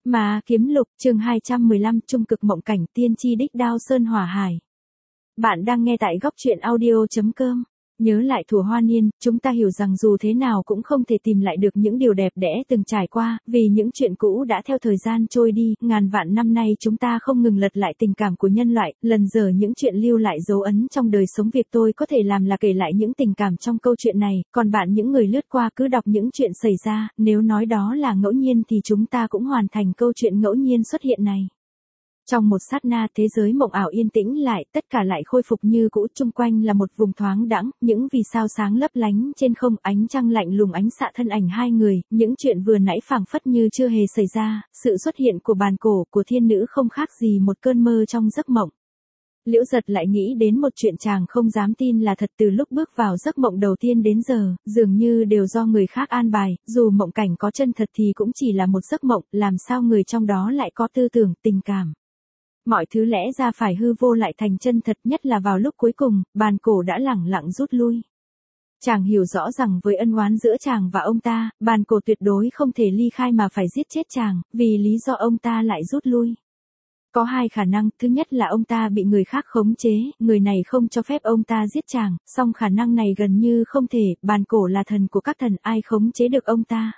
Ma Kiếm Lục, chương 215, Trung cực mộng cảnh, tiên tri đích đao sơn hỏa hải. Bạn đang nghe tại góc truyện audio.com. Nhớ lại thuở hoa niên, chúng ta hiểu rằng dù thế nào cũng không thể tìm lại được những điều đẹp đẽ từng trải qua, vì những chuyện cũ đã theo thời gian trôi đi, ngàn vạn năm nay chúng ta không ngừng lật lại tình cảm của nhân loại, lần dở những chuyện lưu lại dấu ấn trong đời sống. Việc tôi có thể làm là kể lại những tình cảm trong câu chuyện này, còn bạn những người lướt qua cứ đọc những chuyện xảy ra, nếu nói đó là ngẫu nhiên thì chúng ta cũng hoàn thành câu chuyện ngẫu nhiên xuất hiện này. Trong một sát na, thế giới mộng ảo yên tĩnh lại, tất cả lại khôi phục như cũ, chung quanh là một vùng thoáng đãng, những vì sao sáng lấp lánh trên không, ánh trăng lạnh lùng ánh xạ thân ảnh hai người, những chuyện vừa nãy phảng phất như chưa hề xảy ra, sự xuất hiện của bàn cổ của thiên nữ không khác gì một cơn mơ trong giấc mộng. Liễu Giật lại nghĩ đến một chuyện chàng không dám tin là thật. Từ lúc bước vào giấc mộng đầu tiên đến giờ, dường như đều do người khác an bài, dù mộng cảnh có chân thật thì cũng chỉ là một giấc mộng, làm sao người trong đó lại có tư tưởng, tình cảm. Mọi thứ lẽ ra phải hư vô lại thành chân thật, nhất là vào lúc cuối cùng, bàn cổ đã lẳng lặng rút lui. Chàng hiểu rõ rằng với ân oán giữa chàng và ông ta, bàn cổ tuyệt đối không thể ly khai mà phải giết chết chàng, vì lý do ông ta lại rút lui. Có hai khả năng, thứ nhất là ông ta bị người khác khống chế, người này không cho phép ông ta giết chàng, song khả năng này gần như không thể, bàn cổ là thần của các thần, ai khống chế được ông ta.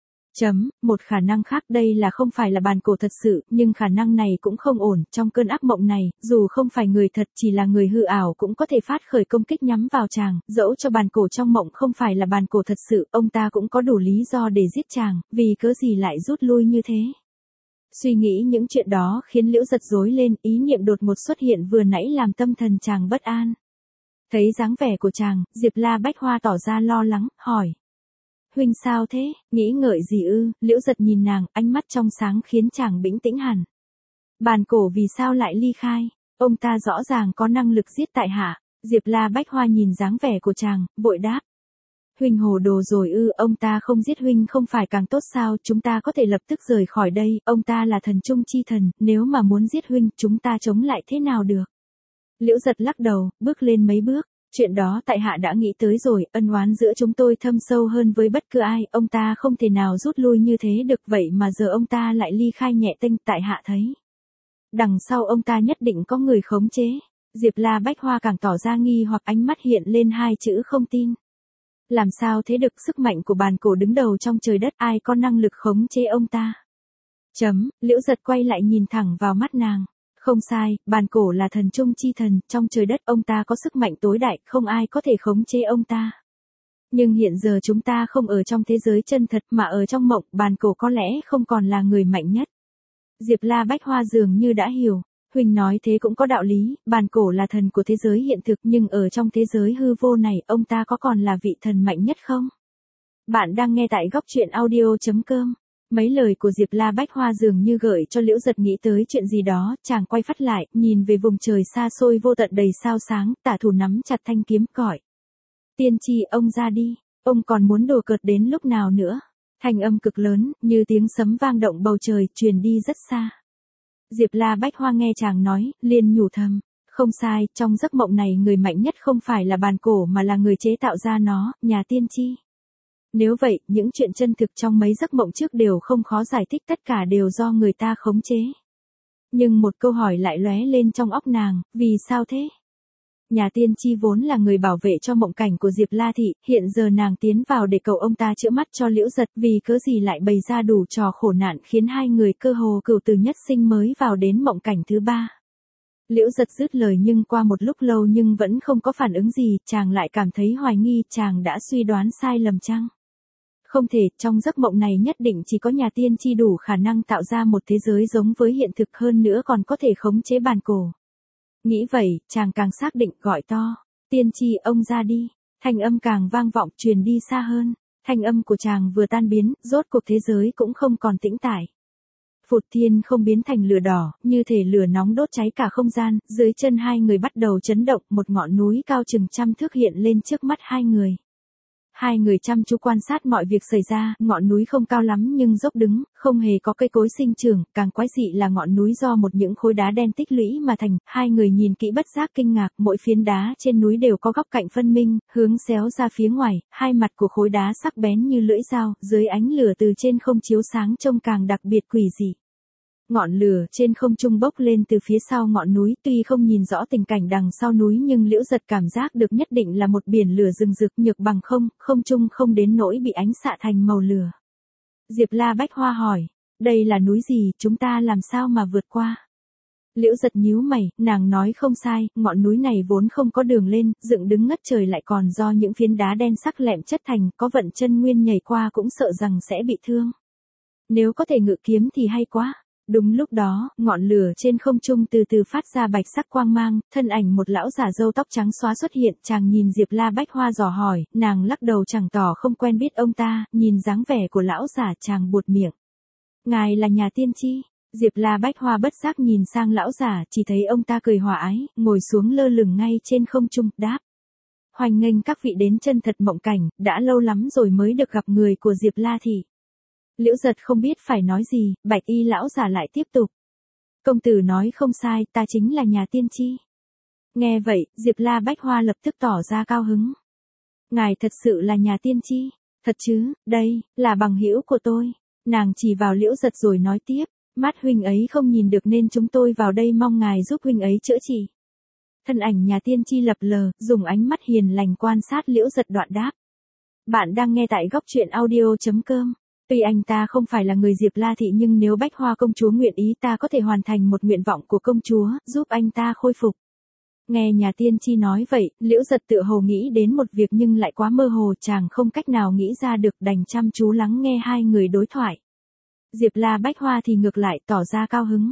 Một khả năng khác, đây là không phải là bàn cổ thật sự, nhưng khả năng này cũng không ổn, trong cơn ác mộng này, dù không phải người thật chỉ là người hư ảo cũng có thể phát khởi công kích nhắm vào chàng, dẫu cho bàn cổ trong mộng không phải là bàn cổ thật sự, ông ta cũng có đủ lý do để giết chàng, vì cớ gì lại rút lui như thế. Suy nghĩ những chuyện đó khiến Liễu Giật rối lên, ý niệm đột ngột xuất hiện vừa nãy làm tâm thần chàng bất an. Thấy dáng vẻ của chàng, Diệp La Bách Hoa tỏ ra lo lắng, hỏi. Huynh sao thế, nghĩ ngợi gì ư? Liễu Giật nhìn nàng, ánh mắt trong sáng khiến chàng bình tĩnh hẳn. Bàn cổ vì sao lại ly khai? Ông ta rõ ràng có năng lực giết tại hạ. Diệp La Bách Hoa nhìn dáng vẻ của chàng, vội đáp. Huynh hồ đồ rồi ư? Ông ta không giết huynh không phải càng tốt sao? Chúng ta có thể lập tức rời khỏi đây, ông ta là thần trung chi thần, nếu mà muốn giết huynh, chúng ta chống lại thế nào được? Liễu Giật lắc đầu, bước lên mấy bước. Chuyện đó tại hạ đã nghĩ tới rồi, ân oán giữa chúng tôi thâm sâu hơn với bất cứ ai, ông ta không thể nào rút lui như thế được, vậy mà giờ ông ta lại ly khai nhẹ tênh, tại hạ thấy. Đằng sau ông ta nhất định có người khống chế. Diệp La Bách Hoa càng tỏ ra nghi hoặc, ánh mắt hiện lên hai chữ không tin. Làm sao thế được, sức mạnh của bàn cổ đứng đầu trong trời đất, ai có năng lực khống chế ông ta? Liễu Giật quay lại nhìn thẳng vào mắt nàng. Không sai, bàn cổ là thần trung chi thần, trong trời đất ông ta có sức mạnh tối đại, không ai có thể khống chế ông ta. Nhưng hiện giờ chúng ta không ở trong thế giới chân thật mà ở trong mộng, bàn cổ có lẽ không còn là người mạnh nhất. Diệp La Bách Hoa dường như đã hiểu, huynh nói thế cũng có đạo lý, bàn cổ là thần của thế giới hiện thực nhưng ở trong thế giới hư vô này ông ta có còn là vị thần mạnh nhất không? Bạn đang nghe tại góc truyện audio.com. Mấy lời của Diệp La Bách Hoa dường như gợi cho Liễu Giật nghĩ tới chuyện gì đó, chàng quay phát lại, nhìn về vùng trời xa xôi vô tận đầy sao sáng, tả thủ nắm chặt thanh kiếm, gọi. Tiên tri, ông ra đi, ông còn muốn đùa cợt đến lúc nào nữa? Thanh âm cực lớn, như tiếng sấm vang động bầu trời, truyền đi rất xa. Diệp La Bách Hoa nghe chàng nói, liền nhủ thầm. Không sai, trong giấc mộng này người mạnh nhất không phải là bàn cổ mà là người chế tạo ra nó, nhà tiên tri. Nếu vậy, những chuyện chân thực trong mấy giấc mộng trước đều không khó giải thích, tất cả đều do người ta khống chế. Nhưng một câu hỏi lại lóe lên trong óc nàng, vì sao thế? Nhà tiên tri vốn là người bảo vệ cho mộng cảnh của Diệp La Thị, hiện giờ nàng tiến vào để cầu ông ta chữa mắt cho Liễu Giật, vì cớ gì lại bày ra đủ trò khổ nạn khiến hai người cơ hồ cửu tử nhất sinh mới vào đến mộng cảnh thứ ba. Liễu Giật dứt lời nhưng qua một lúc lâu nhưng vẫn không có phản ứng gì, chàng lại cảm thấy hoài nghi, chàng đã suy đoán sai lầm chăng? Không thể, trong giấc mộng này nhất định chỉ có nhà tiên tri đủ khả năng tạo ra một thế giới giống với hiện thực, hơn nữa còn có thể khống chế bàn cổ. Nghĩ vậy, chàng càng xác định, gọi to. Tiên tri, ông ra đi. Thanh âm càng vang vọng, truyền đi xa hơn. Thanh âm của chàng vừa tan biến, rốt cuộc thế giới cũng không còn tĩnh tại. Phụt, thiên không biến thành lửa đỏ, như thể lửa nóng đốt cháy cả không gian, dưới chân hai người bắt đầu chấn động, một ngọn núi cao chừng 100 thước hiện lên trước mắt hai người. Hai người chăm chú quan sát mọi việc xảy ra, ngọn núi không cao lắm nhưng dốc đứng, không hề có cây cối sinh trưởng, càng quái dị là ngọn núi do một những khối đá đen tích lũy mà thành, hai người nhìn kỹ bất giác kinh ngạc, mỗi phiến đá trên núi đều có góc cạnh phân minh, hướng xéo ra phía ngoài, hai mặt của khối đá sắc bén như lưỡi dao, dưới ánh lửa từ trên không chiếu sáng trông càng đặc biệt quỷ dị. Ngọn lửa trên không trung bốc lên từ phía sau ngọn núi, tuy không nhìn rõ tình cảnh đằng sau núi nhưng Liễu Giật cảm giác được nhất định là một biển lửa rừng rực, nhược bằng không trung không đến nỗi bị ánh xạ thành màu lửa. Diệp La Bách Hoa hỏi, đây là núi gì, chúng ta làm sao mà vượt qua? Liễu Giật nhíu mày, nàng nói không sai, ngọn núi này vốn không có đường lên, dựng đứng ngất trời lại còn do những phiến đá đen sắc lẹm chất thành, có vận chân nguyên nhảy qua cũng sợ rằng sẽ bị thương. Nếu có thể ngự kiếm thì hay quá. Đúng lúc đó, ngọn lửa trên không trung từ từ phát ra bạch sắc quang mang, thân ảnh một lão giả râu tóc trắng xóa xuất hiện, chàng nhìn Diệp La Bách Hoa dò hỏi, nàng lắc đầu chẳng tỏ không quen biết ông ta, nhìn dáng vẻ của lão giả chàng buột miệng. Ngài là nhà tiên tri? Diệp La Bách Hoa bất giác nhìn sang lão giả, chỉ thấy ông ta cười hòa ái, ngồi xuống lơ lửng ngay trên không trung, đáp. Hoan nghênh các vị đến chân thật mộng cảnh, đã lâu lắm rồi mới được gặp người của Diệp La thị. Liễu Giật không biết phải nói gì, bạch y lão giả lại tiếp tục. Công tử nói không sai, ta chính là nhà tiên tri. Nghe vậy, Diệp La Bách Hoa lập tức tỏ ra cao hứng. Ngài thật sự là nhà tiên tri? Thật chứ, đây, là bằng hữu của tôi. Nàng chỉ vào Liễu Giật rồi nói tiếp, mắt huynh ấy không nhìn được nên chúng tôi vào đây mong ngài giúp huynh ấy chữa trị. Thân ảnh nhà tiên tri lập lờ, dùng ánh mắt hiền lành quan sát Liễu Giật đoạn đáp. Bạn đang nghe tại góc truyện audio.com. Tuy anh ta không phải là người Diệp La thị nhưng nếu Bách Hoa công chúa nguyện ý ta có thể hoàn thành một nguyện vọng của công chúa, giúp anh ta khôi phục. Nghe nhà tiên tri nói vậy, Liễu Giật tựa hồ nghĩ đến một việc nhưng lại quá mơ hồ, chàng không cách nào nghĩ ra được, đành chăm chú lắng nghe hai người đối thoại. Diệp La Bách Hoa thì ngược lại tỏ ra cao hứng.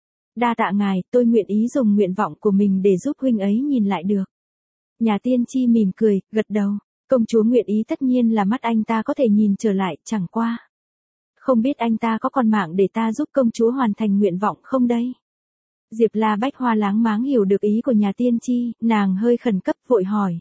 Đa tạ ngài, tôi nguyện ý dùng nguyện vọng của mình để giúp huynh ấy nhìn lại được. Nhà tiên tri mỉm cười, gật đầu. Công chúa nguyện ý tất nhiên là mắt anh ta có thể nhìn trở lại, chẳng qua. Không biết anh ta có còn mạng để ta giúp công chúa hoàn thành nguyện vọng không đây? Diệp La Bách Hoa láng máng hiểu được ý của nhà tiên tri, nàng hơi khẩn cấp vội hỏi.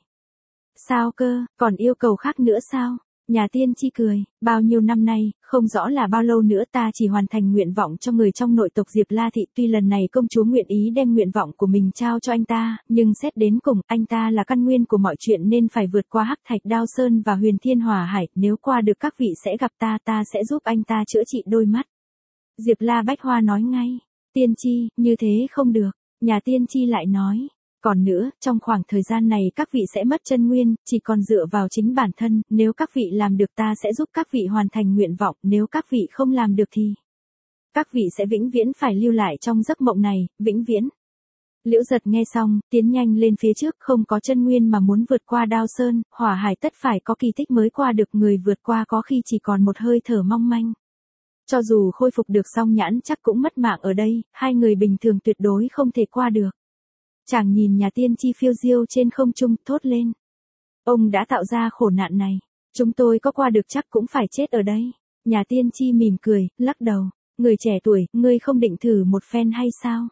Sao cơ, còn yêu cầu khác nữa sao? Nhà tiên tri cười, bao nhiêu năm nay, không rõ là bao lâu nữa ta chỉ hoàn thành nguyện vọng cho người trong nội tộc Diệp La thị, tuy lần này công chúa nguyện ý đem nguyện vọng của mình trao cho anh ta, nhưng xét đến cùng, anh ta là căn nguyên của mọi chuyện nên phải vượt qua Hắc Thạch Đao Sơn và Huyền Thiên Hỏa Hải, nếu qua được các vị sẽ gặp ta sẽ giúp anh ta chữa trị đôi mắt. Diệp La Bách Hoa nói ngay, tiên tri, như thế không được, nhà tiên tri lại nói. Còn nữa, trong khoảng thời gian này các vị sẽ mất chân nguyên, chỉ còn dựa vào chính bản thân, nếu các vị làm được ta sẽ giúp các vị hoàn thành nguyện vọng, nếu các vị không làm được thì các vị sẽ vĩnh viễn phải lưu lại trong giấc mộng này, vĩnh viễn. Liễu Giật nghe xong, tiến nhanh lên phía trước, không có chân nguyên mà muốn vượt qua Đao Sơn, Hỏa Hải tất phải có kỳ tích mới qua được, người vượt qua có khi chỉ còn một hơi thở mong manh. Cho dù khôi phục được song nhãn chắc cũng mất mạng ở đây, hai người bình thường tuyệt đối không thể qua được. Chàng nhìn nhà tiên tri phiêu diêu trên không trung, thốt lên. Ông đã tạo ra khổ nạn này. Chúng tôi có qua được chắc cũng phải chết ở đây. Nhà tiên tri mỉm cười, lắc đầu. Người trẻ tuổi, ngươi không định thử một phen hay sao?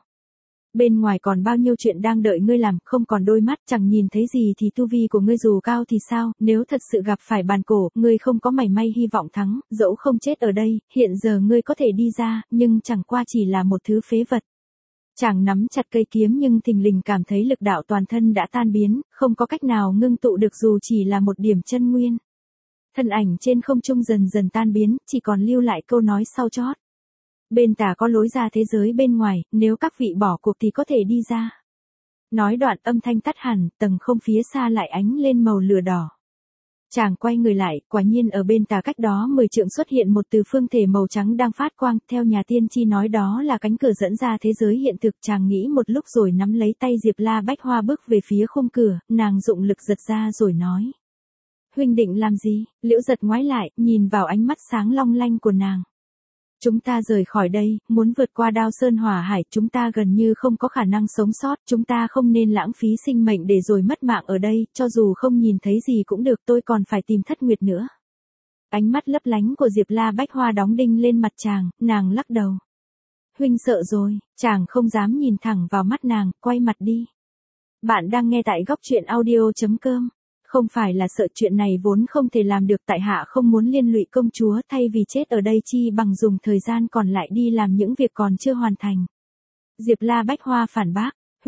Bên ngoài còn bao nhiêu chuyện đang đợi ngươi làm, không còn đôi mắt, chẳng nhìn thấy gì thì tu vi của ngươi dù cao thì sao, nếu thật sự gặp phải bàn cổ, ngươi không có mảy may hy vọng thắng, dẫu không chết ở đây, hiện giờ ngươi có thể đi ra, nhưng chẳng qua chỉ là một thứ phế vật. Chàng nắm chặt cây kiếm nhưng thình lình cảm thấy lực đạo toàn thân đã tan biến, không có cách nào ngưng tụ được dù chỉ là một điểm chân nguyên. Thân ảnh trên không trung dần dần tan biến, chỉ còn lưu lại câu nói sau chót. Bên tả có lối ra thế giới bên ngoài, nếu các vị bỏ cuộc thì có thể đi ra. Nói đoạn âm thanh tắt hẳn, tầng không phía xa lại ánh lên màu lửa đỏ. Chàng quay người lại, quả nhiên ở bên tả cách đó 10 trượng xuất hiện một từ phương thể màu trắng đang phát quang, theo nhà tiên tri nói đó là cánh cửa dẫn ra thế giới hiện thực. Chàng nghĩ một lúc rồi nắm lấy tay Diệp La Bách Hoa bước về phía khung cửa, nàng dụng lực giật ra rồi nói. Huynh định làm gì? Liễu Giật ngoái lại, nhìn vào ánh mắt sáng long lanh của nàng. Chúng ta rời khỏi đây, muốn vượt qua Đao Sơn Hỏa Hải, chúng ta gần như không có khả năng sống sót, chúng ta không nên lãng phí sinh mệnh để rồi mất mạng ở đây, cho dù không nhìn thấy gì cũng được, tôi còn phải tìm Thất Nguyệt nữa. Ánh mắt lấp lánh của Diệp La Bách Hoa đóng đinh lên mặt chàng, nàng lắc đầu. Huynh sợ rồi, chàng không dám nhìn thẳng vào mắt nàng, quay mặt đi. Bạn đang nghe tại góc truyện audio.com. Không phải là sợ, chuyện này vốn không thể làm được, tại hạ không muốn liên lụy công chúa, thay vì chết ở đây chi bằng dùng thời gian còn lại đi làm những việc còn chưa hoàn thành. Diệp La Bách Hoa phản bác,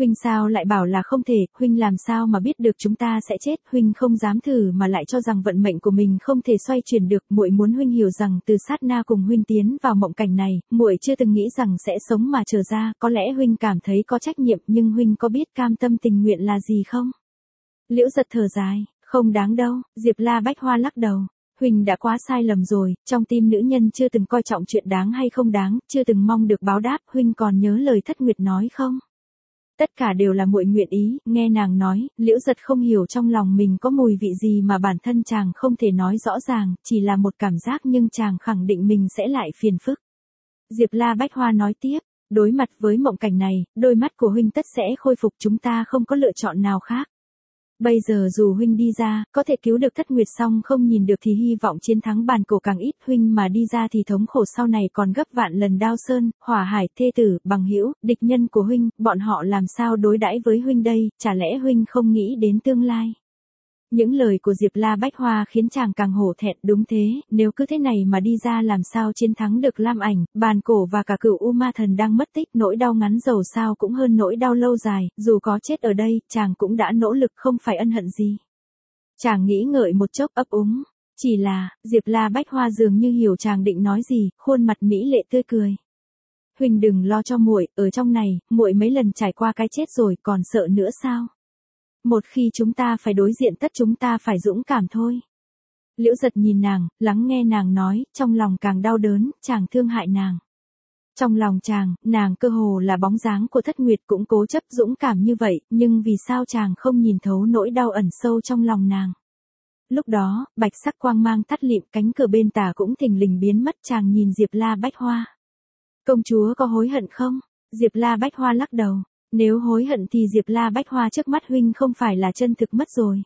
Huynh sao lại bảo là không thể, huynh làm sao mà biết được chúng ta sẽ chết, huynh không dám thử mà lại cho rằng vận mệnh của mình không thể xoay chuyển được, muội muốn huynh hiểu rằng từ sát na cùng huynh tiến vào mộng cảnh này, muội chưa từng nghĩ rằng sẽ sống mà trở ra, có lẽ huynh cảm thấy có trách nhiệm nhưng huynh có biết cam tâm tình nguyện là gì không? Liễu Giật thở dài, không đáng đâu, Diệp La Bách Hoa lắc đầu. Huynh đã quá sai lầm rồi, trong tim nữ nhân chưa từng coi trọng chuyện đáng hay không đáng, chưa từng mong được báo đáp, huynh còn nhớ lời Thất Nguyệt nói không? Tất cả đều là muội nguyện ý, nghe nàng nói, Liễu Giật không hiểu trong lòng mình có mùi vị gì mà bản thân chàng không thể nói rõ ràng, chỉ là một cảm giác nhưng chàng khẳng định mình sẽ lại phiền phức. Diệp La Bách Hoa nói tiếp, đối mặt với mộng cảnh này, đôi mắt của huynh tất sẽ khôi phục, chúng ta không có lựa chọn nào khác. Bây giờ dù huynh đi ra, có thể cứu được Thất Nguyệt song không nhìn được thì hy vọng chiến thắng bàn cổ càng ít, huynh mà đi ra thì thống khổ sau này còn gấp vạn lần. Đao Sơn, Hỏa Hải, thê tử, bằng hữu, địch nhân của huynh, bọn họ làm sao đối đãi với huynh đây, chả lẽ huynh không nghĩ đến tương lai? Những lời của Diệp La Bách Hoa khiến chàng càng hổ thẹn, đúng thế, nếu cứ thế này mà đi ra làm sao chiến thắng được Lam Ảnh, bàn cổ và cả Cửu U Ma Thần đang mất tích, nỗi đau ngắn dầu sao cũng hơn nỗi đau lâu dài, dù có chết ở đây, chàng cũng đã nỗ lực không phải ân hận gì. Chàng nghĩ ngợi một chốc ấp úng, chỉ là, Diệp La Bách Hoa dường như hiểu chàng định nói gì, khuôn mặt mỹ lệ tươi cười. Huỳnh đừng lo cho muội, ở trong này, muội mấy lần trải qua cái chết rồi, còn sợ nữa sao? Một khi chúng ta phải đối diện tất chúng ta phải dũng cảm thôi. Liễu Giật nhìn nàng, lắng nghe nàng nói, trong lòng càng đau đớn, chàng thương hại nàng. Trong lòng chàng, nàng cơ hồ là bóng dáng của Thất Nguyệt cũng cố chấp dũng cảm như vậy, nhưng vì sao chàng không nhìn thấu nỗi đau ẩn sâu trong lòng nàng. Lúc đó, bạch sắc quang mang tắt lịm, cánh cửa bên tả cũng thình lình biến mất, chàng nhìn Diệp La Bách Hoa. Công chúa có hối hận không? Diệp La Bách Hoa lắc đầu. Nếu hối hận thì Diệp La Bách Hoa trước mắt huynh không phải là chân thực mất rồi.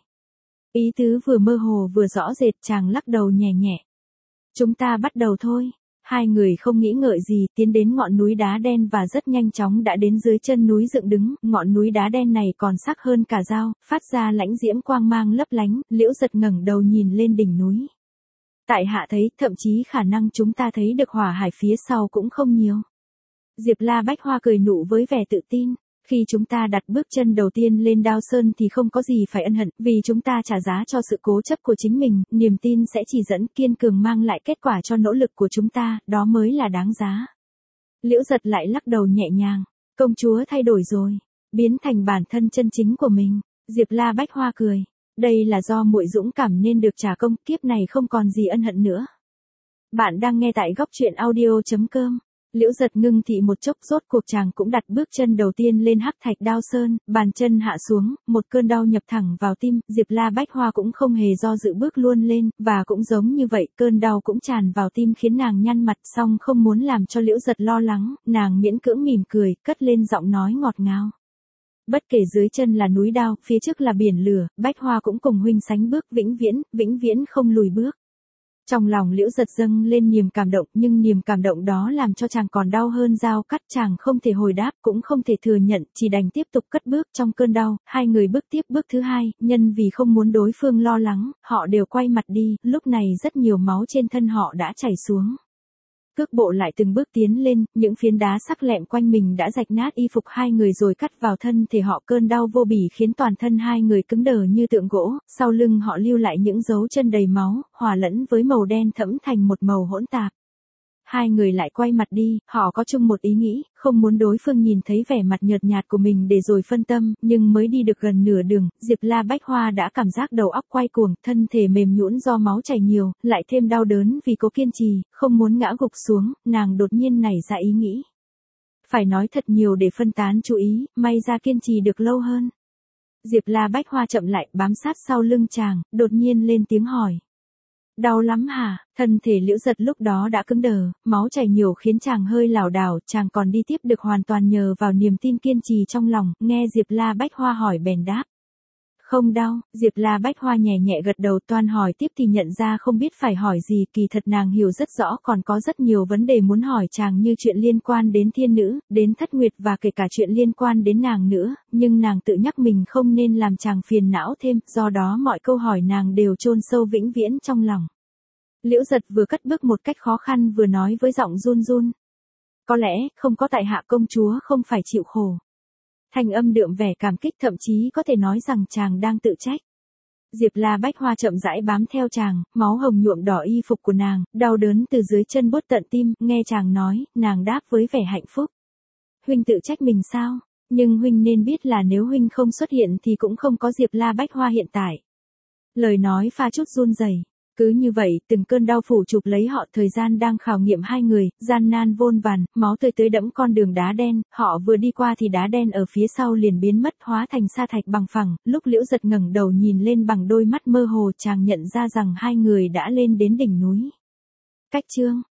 Ý tứ vừa mơ hồ vừa rõ rệt, chàng lắc đầu nhẹ nhẹ. Chúng ta bắt đầu thôi. Hai người không nghĩ ngợi gì, tiến đến ngọn núi đá đen và rất nhanh chóng đã đến dưới chân núi dựng đứng, ngọn núi đá đen này còn sắc hơn cả dao, phát ra lãnh diễm quang mang lấp lánh, Liễu Giật ngẩng đầu nhìn lên đỉnh núi. Tại hạ thấy, thậm chí khả năng chúng ta thấy được Hỏa Hải phía sau cũng không nhiều. Diệp La Bách Hoa cười nụ với vẻ tự tin. Khi chúng ta đặt bước chân đầu tiên lên Đao Sơn thì không có gì phải ân hận, vì chúng ta trả giá cho sự cố chấp của chính mình, niềm tin sẽ chỉ dẫn kiên cường mang lại kết quả cho nỗ lực của chúng ta, đó mới là đáng giá. Liễu Giật lại lắc đầu nhẹ nhàng, công chúa thay đổi rồi, biến thành bản thân chân chính của mình. Diệp La Bách Hoa cười, đây là do muội dũng cảm nên được trả công, kiếp này không còn gì ân hận nữa. Bạn đang nghe tại góc truyện audio.com. Liễu Giật ngưng thị một chốc, rốt cuộc chàng cũng đặt bước chân đầu tiên lên hắc thạch Đao Sơn, bàn chân hạ xuống, một cơn đau nhập thẳng vào tim, Diệp La Bách Hoa cũng không hề do dự bước luôn lên, và cũng giống như vậy, cơn đau cũng tràn vào tim khiến nàng nhăn mặt, song không muốn làm cho Liễu Giật lo lắng, nàng miễn cưỡng mỉm cười, cất lên giọng nói ngọt ngào. Bất kể dưới chân là núi đao, phía trước là biển lửa, Bách Hoa cũng cùng huynh sánh bước vĩnh viễn không lùi bước. Trong lòng Liễu Giật dâng lên niềm cảm động, nhưng niềm cảm động đó làm cho chàng còn đau hơn dao cắt, chàng không thể hồi đáp, cũng không thể thừa nhận, chỉ đành tiếp tục cất bước trong cơn đau, hai người bước tiếp bước thứ hai, nhân vì không muốn đối phương lo lắng, họ đều quay mặt đi, lúc này rất nhiều máu trên thân họ đã chảy xuống. Cước bộ lại từng bước tiến lên, những phiến đá sắc lẹm quanh mình đã rạch nát y phục hai người rồi cắt vào thân thể họ, cơn đau vô bỉ khiến toàn thân hai người cứng đờ như tượng gỗ, sau lưng họ lưu lại những dấu chân đầy máu, hòa lẫn với màu đen thẫm thành một màu hỗn tạp. Hai người lại quay mặt đi, họ có chung một ý nghĩ, không muốn đối phương nhìn thấy vẻ mặt nhợt nhạt của mình để rồi phân tâm, nhưng mới đi được gần nửa đường, Diệp La Bách Hoa đã cảm giác đầu óc quay cuồng, thân thể mềm nhũn do máu chảy nhiều, lại thêm đau đớn vì cố kiên trì, không muốn ngã gục xuống, nàng đột nhiên nảy ra ý nghĩ. Phải nói thật nhiều để phân tán chú ý, may ra kiên trì được lâu hơn. Diệp La Bách Hoa chậm lại, bám sát sau lưng chàng, đột nhiên lên tiếng hỏi. Đau lắm hả? Thân thể Liễu Giật lúc đó đã cứng đờ, máu chảy nhiều khiến chàng hơi lảo đảo, chàng còn đi tiếp được hoàn toàn nhờ vào niềm tin kiên trì trong lòng, nghe Diệp La Bách Hoa hỏi bèn đáp. Không đau, Diệp La Bách Hoa nhẹ nhẹ gật đầu, toan hỏi tiếp thì nhận ra không biết phải hỏi gì, kỳ thật nàng hiểu rất rõ còn có rất nhiều vấn đề muốn hỏi chàng như chuyện liên quan đến thiên nữ, đến Thất Nguyệt và kể cả chuyện liên quan đến nàng nữa, nhưng nàng tự nhắc mình không nên làm chàng phiền não thêm, do đó mọi câu hỏi nàng đều chôn sâu vĩnh viễn trong lòng. Liễu Giật vừa cất bước một cách khó khăn vừa nói với giọng run run. Có lẽ, không có tại hạ công chúa không phải chịu khổ. Thanh âm đượm vẻ cảm kích, thậm chí có thể nói rằng chàng đang tự trách. Diệp La Bách Hoa chậm rãi bám theo chàng, máu hồng nhuộm đỏ y phục của nàng, đau đớn từ dưới chân buốt tận tim, nghe chàng nói, nàng đáp với vẻ hạnh phúc. Huynh tự trách mình sao? Nhưng huynh nên biết là nếu huynh không xuất hiện thì cũng không có Diệp La Bách Hoa hiện tại. Lời nói pha chút run rẩy. Cứ như vậy, từng cơn đau phủ chụp lấy họ, thời gian đang khảo nghiệm hai người, gian nan vôn vàn, máu tươi tưới đẫm con đường đá đen, họ vừa đi qua thì đá đen ở phía sau liền biến mất, hóa thành sa thạch bằng phẳng, lúc Liễu Giật ngẩng đầu nhìn lên bằng đôi mắt mơ hồ, chàng nhận ra rằng hai người đã lên đến đỉnh núi. Cách chương